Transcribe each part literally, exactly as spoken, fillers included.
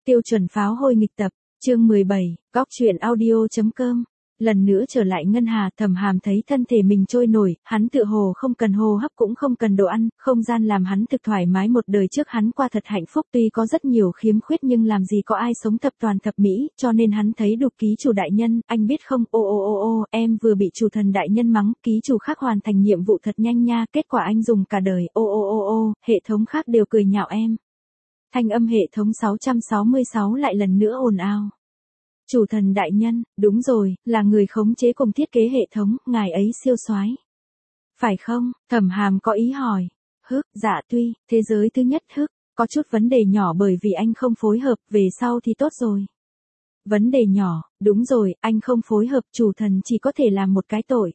Tiêu chuẩn pháo hôi nghịch tập, chương mười bảy, góc truyện audio.com. Lần nữa trở lại ngân hà, Thẩm Hàm thấy thân thể mình trôi nổi, hắn tựa hồ không cần hô hấp cũng không cần đồ ăn, không gian làm hắn thực thoải mái, một đời trước hắn qua thật hạnh phúc, tuy có rất nhiều khiếm khuyết nhưng làm gì có ai sống thập toàn thập mỹ, cho nên hắn thấy đục ký chủ đại nhân, anh biết không, ô ô ô ô, em vừa bị chủ thần đại nhân mắng, ký chủ khác hoàn thành nhiệm vụ thật nhanh nha, kết quả anh dùng cả đời, ô ô ô ô, hệ thống khác đều cười nhạo em. Thanh âm hệ thống sáu sáu sáu lại lần nữa ồn ào. Chủ thần đại nhân, đúng rồi, là người khống chế cùng thiết kế hệ thống, ngài ấy siêu soái. Phải không? Thẩm Hàm có ý hỏi. Hức, dạ tuy, thế giới thứ nhất hức, có chút vấn đề nhỏ bởi vì anh không phối hợp, về sau thì tốt rồi. Vấn đề nhỏ, đúng rồi, anh không phối hợp, chủ thần chỉ có thể làm một cái tội.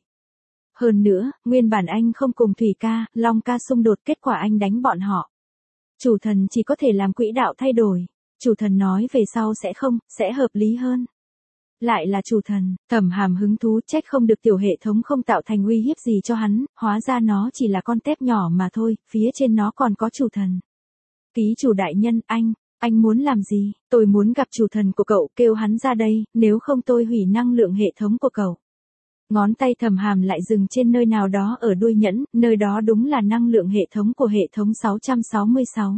Hơn nữa, nguyên bản anh không cùng Thủy ca, Long ca xung đột, kết quả anh đánh bọn họ. Chủ thần chỉ có thể làm quỹ đạo thay đổi. Chủ thần nói về sau sẽ không, sẽ hợp lý hơn. Lại là chủ thần, Thẩm Hàm hứng thú, trách không được tiểu hệ thống không tạo thành uy hiếp gì cho hắn, hóa ra nó chỉ là con tép nhỏ mà thôi, phía trên nó còn có chủ thần. Ký chủ đại nhân, anh, anh muốn làm gì? Tôi muốn gặp chủ thần của cậu, kêu hắn ra đây, nếu không tôi hủy năng lượng hệ thống của cậu. Ngón tay Thẩm Hàm lại dừng trên nơi nào đó ở đuôi nhẫn, nơi đó đúng là năng lượng hệ thống của hệ thống sáu sáu sáu.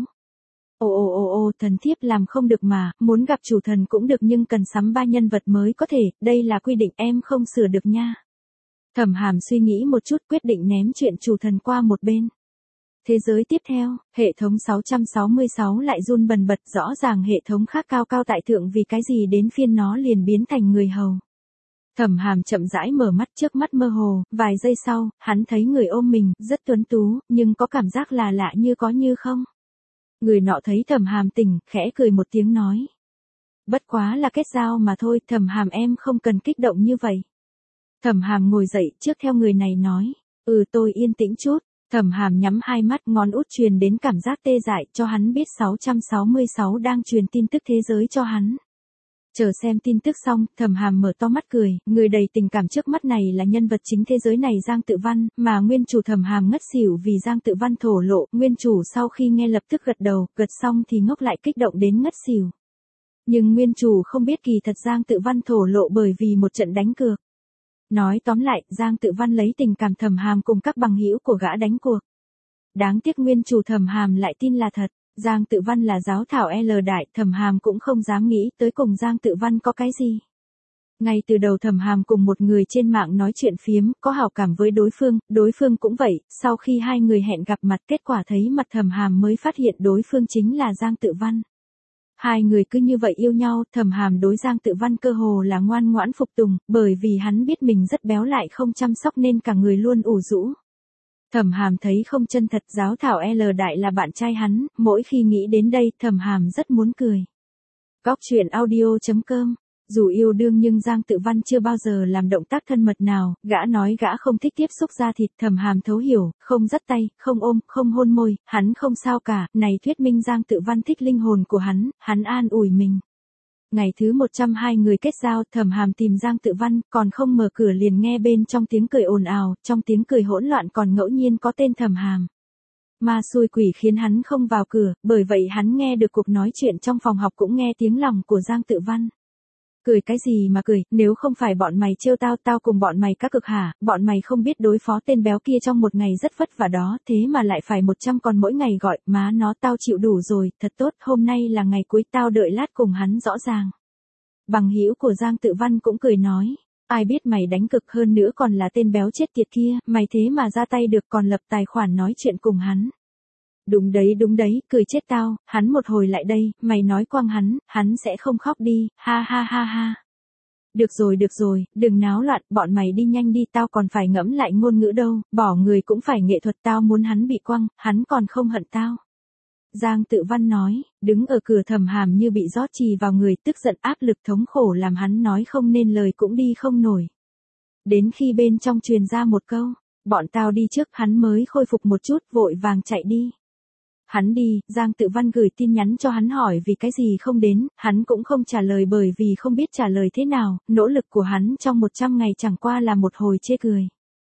Ồ ồ ồ ồ, thần thiếp làm không được mà, muốn gặp chủ thần cũng được nhưng cần sắm ba nhân vật mới có thể, đây là quy định em không sửa được nha. Thẩm Hàm suy nghĩ một chút, quyết định ném chuyện chủ thần qua một bên. Thế giới tiếp theo, hệ thống sáu sáu sáu lại run bần bật, rõ ràng hệ thống khác cao cao tại thượng, vì cái gì đến phiên nó liền biến thành người hầu. Thẩm Hàm chậm rãi mở mắt, trước mắt mơ hồ, vài giây sau, hắn thấy người ôm mình, rất tuấn tú, nhưng có cảm giác là lạ như có như không. Người nọ thấy Thẩm Hàm tỉnh, khẽ cười một tiếng nói. Bất quá là kết giao mà thôi, Thẩm Hàm em không cần kích động như vậy. Thẩm Hàm ngồi dậy, trước theo người này nói. Ừ, tôi yên tĩnh chút. Thẩm Hàm nhắm hai mắt, ngón út truyền đến cảm giác tê dại, cho hắn biết sáu sáu sáu đang truyền tin tức thế giới cho hắn. Chờ xem tin tức xong, Thẩm Hàm mở to mắt cười, người đầy tình cảm trước mắt này là nhân vật chính thế giới này Giang Tự Văn, mà nguyên chủ Thẩm Hàm ngất xỉu vì Giang Tự Văn thổ lộ, nguyên chủ sau khi nghe lập tức gật đầu, gật xong thì ngốc lại kích động đến ngất xỉu. Nhưng nguyên chủ không biết kỳ thật Giang Tự Văn thổ lộ bởi vì một trận đánh cược. Nói tóm lại, Giang Tự Văn lấy tình cảm Thẩm Hàm cùng các bằng hữu của gã đánh cuộc. Đáng tiếc nguyên chủ Thẩm Hàm lại tin là thật. Giang Tự Văn là giáo thảo L đại, Thẩm Hàm cũng không dám nghĩ tới cùng Giang Tự Văn có cái gì. Ngay từ đầu Thẩm Hàm cùng một người trên mạng nói chuyện phiếm, có hảo cảm với đối phương, đối phương cũng vậy, sau khi hai người hẹn gặp mặt kết quả thấy mặt Thẩm Hàm mới phát hiện đối phương chính là Giang Tự Văn. Hai người cứ như vậy yêu nhau, Thẩm Hàm đối Giang Tự Văn cơ hồ là ngoan ngoãn phục tùng, bởi vì hắn biết mình rất béo lại không chăm sóc nên cả người luôn ủ rũ. Thẩm Hàm thấy không chân thật, giáo thảo L đại là bạn trai hắn, mỗi khi nghĩ đến đây, Thẩm Hàm rất muốn cười. Góc truyện audio.com. Dù yêu đương nhưng Giang Tự Văn chưa bao giờ làm động tác thân mật nào, gã nói gã không thích tiếp xúc da thịt, Thẩm Hàm thấu hiểu, không dắt tay, không ôm, không hôn môi, hắn không sao cả, này thuyết minh Giang Tự Văn thích linh hồn của hắn, hắn an ủi mình. Ngày thứ một trăm hai người kết giao, Thẩm Hàm tìm Giang Tự Văn, còn không mở cửa liền nghe bên trong tiếng cười ồn ào, trong tiếng cười hỗn loạn còn ngẫu nhiên có tên Thẩm Hàm. Ma xui quỷ khiến hắn không vào cửa, bởi vậy hắn nghe được cuộc nói chuyện trong phòng học cũng nghe tiếng lòng của Giang Tự Văn. Cười cái gì mà cười, nếu không phải bọn mày trêu tao, tao cùng bọn mày các cực hả, bọn mày không biết đối phó tên béo kia trong một ngày rất vất vả đó, thế mà lại phải một trăm còn mỗi ngày gọi, má nó tao chịu đủ rồi, thật tốt, hôm nay là ngày cuối, tao đợi lát cùng hắn rõ ràng. Bằng hữu của Giang Tự Văn cũng cười nói, ai biết mày đánh cực, hơn nữa còn là tên béo chết tiệt kia, mày thế mà ra tay được, còn lập tài khoản nói chuyện cùng hắn. Đúng đấy đúng đấy, cười chết tao, hắn một hồi lại đây, mày nói quăng hắn, hắn sẽ không khóc đi, ha ha ha ha. Được rồi được rồi, đừng náo loạn, bọn mày đi nhanh đi, tao còn phải ngẫm lại ngôn ngữ đâu, bỏ người cũng phải nghệ thuật, tao muốn hắn bị quăng, hắn còn không hận tao. Giang Tự Văn nói, đứng ở cửa Thẩm Hàm như bị rót chì vào người, tức giận áp lực thống khổ làm hắn nói không nên lời cũng đi không nổi. Đến khi bên trong truyền ra một câu, bọn tao đi trước, hắn mới khôi phục một chút, vội vàng chạy đi. Hắn đi, Giang Tự Văn gửi tin nhắn cho hắn hỏi vì cái gì không đến, hắn cũng không trả lời bởi vì không biết trả lời thế nào, nỗ lực của hắn trong một trăm ngày chẳng qua là một hồi chê cười.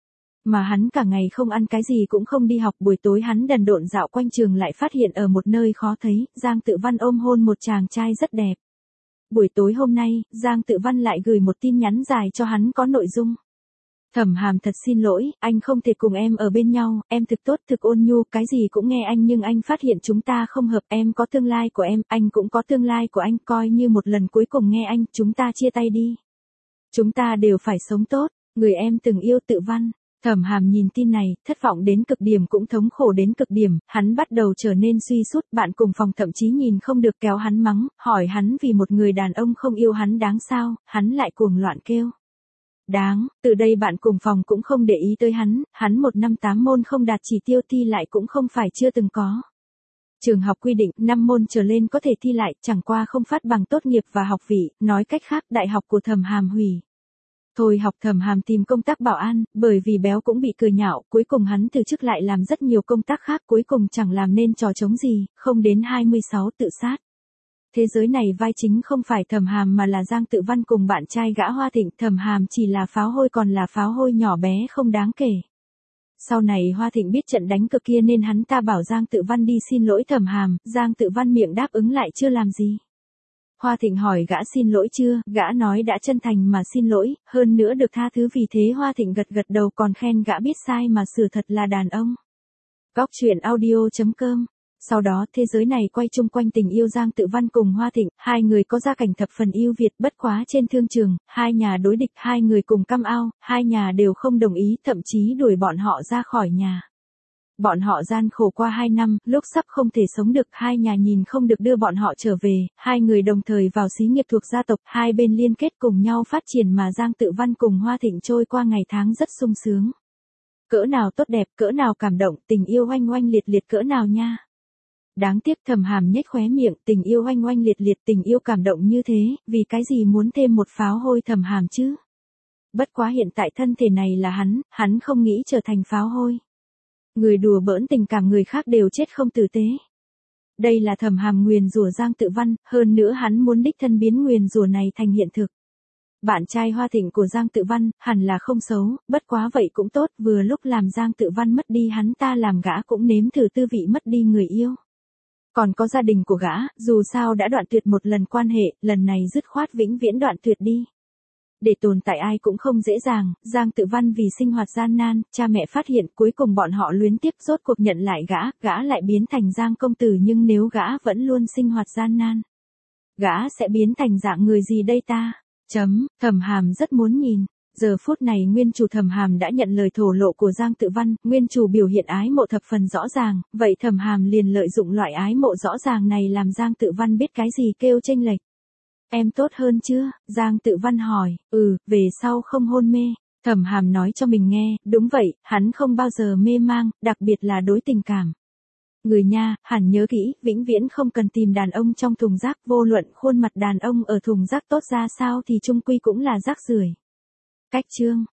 Mà hắn cả ngày không ăn cái gì cũng không đi học, buổi tối hắn đần độn dạo quanh trường lại phát hiện ở một nơi khó thấy, Giang Tự Văn ôm hôn một chàng trai rất đẹp. Buổi tối hôm nay, Giang Tự Văn lại gửi một tin nhắn dài cho hắn có nội dung. Thẩm Hàm thật xin lỗi, anh không thể cùng em ở bên nhau, em thực tốt thực ôn nhu, cái gì cũng nghe anh nhưng anh phát hiện chúng ta không hợp, em có tương lai của em, anh cũng có tương lai của anh, coi như một lần cuối cùng nghe anh, chúng ta chia tay đi. Chúng ta đều phải sống tốt, người em từng yêu Tự Văn. Thẩm Hàm nhìn tin này, thất vọng đến cực điểm cũng thống khổ đến cực điểm, hắn bắt đầu trở nên suy sút, bạn cùng phòng thậm chí nhìn không được kéo hắn mắng, hỏi hắn vì một người đàn ông không yêu hắn đáng sao, hắn lại cuồng loạn kêu. Đáng, từ đây bạn cùng phòng cũng không để ý tới hắn, hắn một năm tám môn không đạt chỉ tiêu thi lại cũng không phải chưa từng có. Trường học quy định năm môn trở lên có thể thi lại, chẳng qua không phát bằng tốt nghiệp và học vị, nói cách khác đại học của Thẩm Hàm hủy. Thôi học Thẩm Hàm tìm công tác bảo an, bởi vì béo cũng bị cười nhạo, cuối cùng hắn từ chức lại làm rất nhiều công tác khác, cuối cùng chẳng làm nên trò trống gì, không đến hai mươi sáu tự sát. Thế giới này vai chính không phải Thẩm Hàm mà là Giang Tự Văn cùng bạn trai gã Hoa Thịnh, Thẩm Hàm chỉ là pháo hôi còn là pháo hôi nhỏ bé không đáng kể. Sau này Hoa Thịnh biết trận đánh cực kia nên hắn ta bảo Giang Tự Văn đi xin lỗi Thẩm Hàm, Giang Tự Văn miệng đáp ứng lại chưa làm gì. Hoa Thịnh hỏi gã xin lỗi chưa, gã nói đã chân thành mà xin lỗi, hơn nữa được tha thứ, vì thế Hoa Thịnh gật gật đầu còn khen gã biết sai mà sửa thật là đàn ông. Góc truyện audio chấm com. Sau đó thế giới này quay chung quanh tình yêu Giang Tự Văn cùng Hoa Thịnh, hai người có gia cảnh thập phần ưu việt, bất quá trên thương trường, hai nhà đối địch, hai người cùng căm ao, hai nhà đều không đồng ý, thậm chí đuổi bọn họ ra khỏi nhà. Bọn họ gian khổ qua hai năm, lúc sắp không thể sống được, hai nhà nhìn không được đưa bọn họ trở về, hai người đồng thời vào xí nghiệp thuộc gia tộc, hai bên liên kết cùng nhau phát triển mà Giang Tự Văn cùng Hoa Thịnh trôi qua ngày tháng rất sung sướng. Cỡ nào tốt đẹp, cỡ nào cảm động, tình yêu oanh oanh liệt liệt cỡ nào nha. Đáng tiếc Thẩm Hàm nhếch khóe miệng, tình yêu oanh oanh liệt liệt, tình yêu cảm động như thế, vì cái gì muốn thêm một pháo hôi Thẩm Hàm chứ? Bất quá hiện tại thân thể này là hắn, hắn không nghĩ trở thành pháo hôi. Người đùa bỡn tình cảm người khác đều chết không tử tế. Đây là Thẩm Hàm nguyền rủa Giang Tự Văn, hơn nữa hắn muốn đích thân biến nguyền rủa này thành hiện thực. Bạn trai Hoa Thịnh của Giang Tự Văn, hẳn là không xấu, bất quá vậy cũng tốt, vừa lúc làm Giang Tự Văn mất đi hắn ta làm gã cũng nếm thử tư vị mất đi người yêu. Còn có gia đình của gã, dù sao đã đoạn tuyệt một lần quan hệ, lần này dứt khoát vĩnh viễn đoạn tuyệt đi. Để tồn tại ai cũng không dễ dàng, Giang Tự Văn vì sinh hoạt gian nan, cha mẹ phát hiện cuối cùng bọn họ luyến tiếc rốt cuộc nhận lại gã, gã lại biến thành Giang công tử, nhưng nếu gã vẫn luôn sinh hoạt gian nan, gã sẽ biến thành dạng người gì đây ta? Chấm, Thẩm Hàm rất muốn nhìn. Giờ phút này nguyên chủ Thẩm Hàm đã nhận lời thổ lộ của Giang Tự Văn, nguyên chủ biểu hiện ái mộ thập phần rõ ràng, vậy Thẩm Hàm liền lợi dụng loại ái mộ rõ ràng này làm Giang Tự Văn biết cái gì kêu chênh lệch. Em tốt hơn chưa? Giang Tự Văn hỏi, ừ, về sau không hôn mê. Thẩm Hàm nói cho mình nghe, đúng vậy, hắn không bao giờ mê mang, đặc biệt là đối tình cảm. Người nha, hẳn nhớ kỹ, vĩnh viễn không cần tìm đàn ông trong thùng rác, vô luận khuôn mặt đàn ông ở thùng rác tốt ra sao thì chung quy cũng là rác rưởi. Cách chương